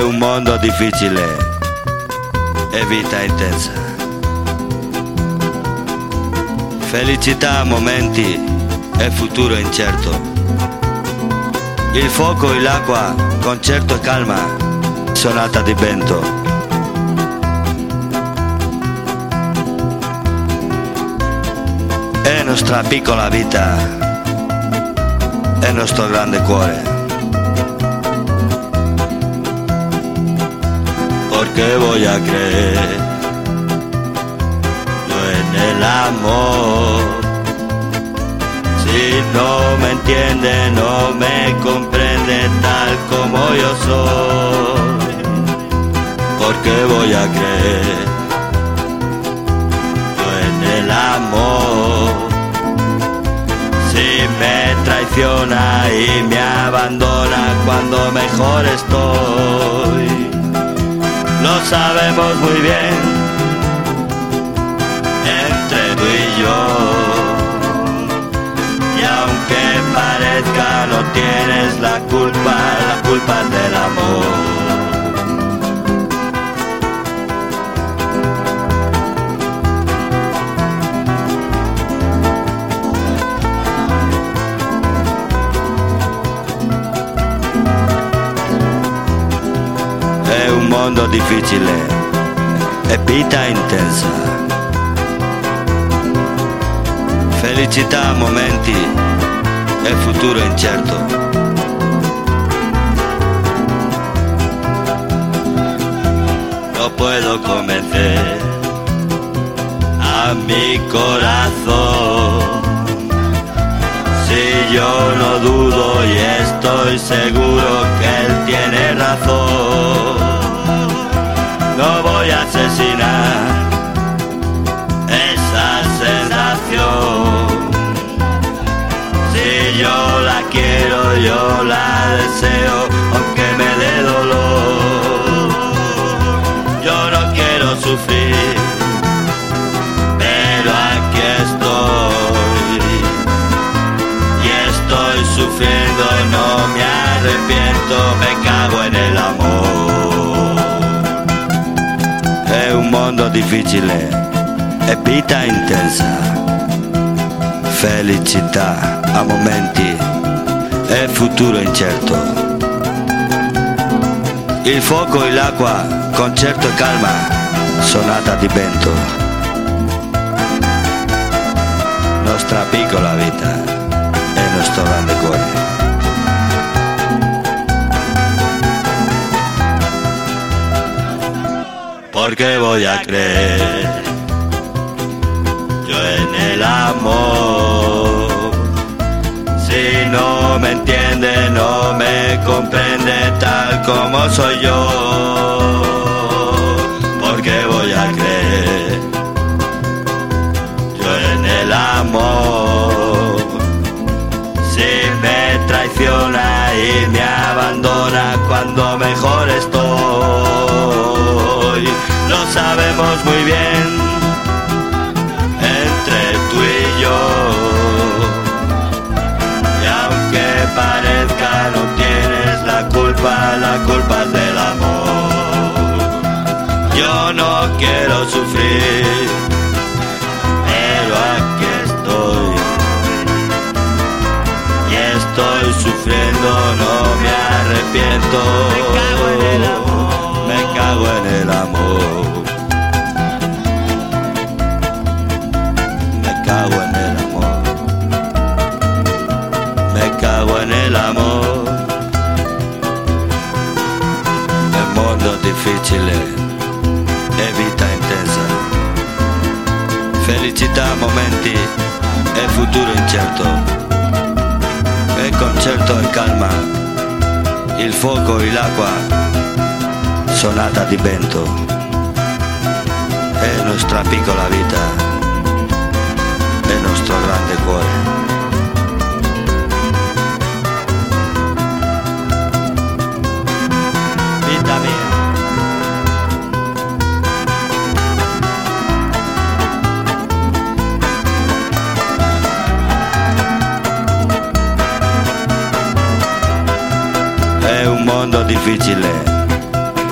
un mondo difficile e vita intensa. Felicità a momenti e futuro incerto. Il fuoco e l'acqua, concerto e calma, sonata di vento. È nostra piccola vita, è nostro grande cuore. Porque voy a creer yo en el amor. Si no me entiende, no me comprende tal como yo soy. Porque voy a creer yo en el amor. Si me traiciona y me abandona cuando mejor estoy. Lo sabemos muy bien, entre tú y yo. Y aunque parezca, no tienes la culpa es del amor. È un mondo difficile e vita intensa. Felicità a momenti e futuro incerto. No puedo convencer a mi corazón. Si yo no dudo y estoy seguro que él tiene razón. No voy a asesinar esa sensación. Si yo la quiero, yo la deseo, aunque me dé dolor. Yo no quiero sufrir, pero aquí estoy. Y estoy sufriendo, no me arrepiento, me cago en el amor. È un mondo difficile e vita intensa. Felicità a momenti e futuro incerto. Il fuoco e l'acqua, concerto e calma, sonata di vento. Nostra piccola vita e nostro grande cuore. Porque voy a creer yo en el amor. Si no me entiende, no me comprende tal como soy yo. Porque voy a creer yo en el amor. Si me traiciona y me abandona cuando mejor estoy. Lo sabemos muy bien, entre tú y yo. Y aunque parezca, no tienes la culpa es del amor. Yo no quiero sufrir, pero aquí estoy. Y estoy sufriendo, no me arrepiento. Me cago en el amor. Me cago en el amor. Me cago en el amor. El mondo difficile e vita intensa. Felicità a momenti e futuro incerto. E concerto e calma. Il fuoco e l'acqua, sonata di vento. È nostra piccola vita, è nostro grande cuore. Vita mia. È un mondo difficile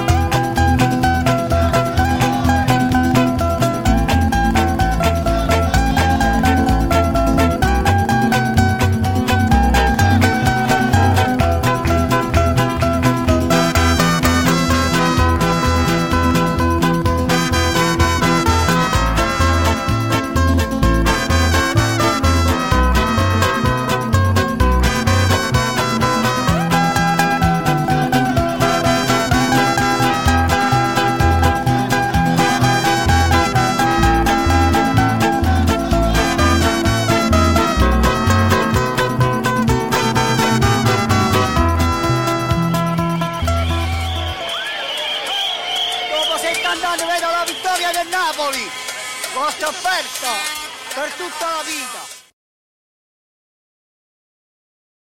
per tutta la vita.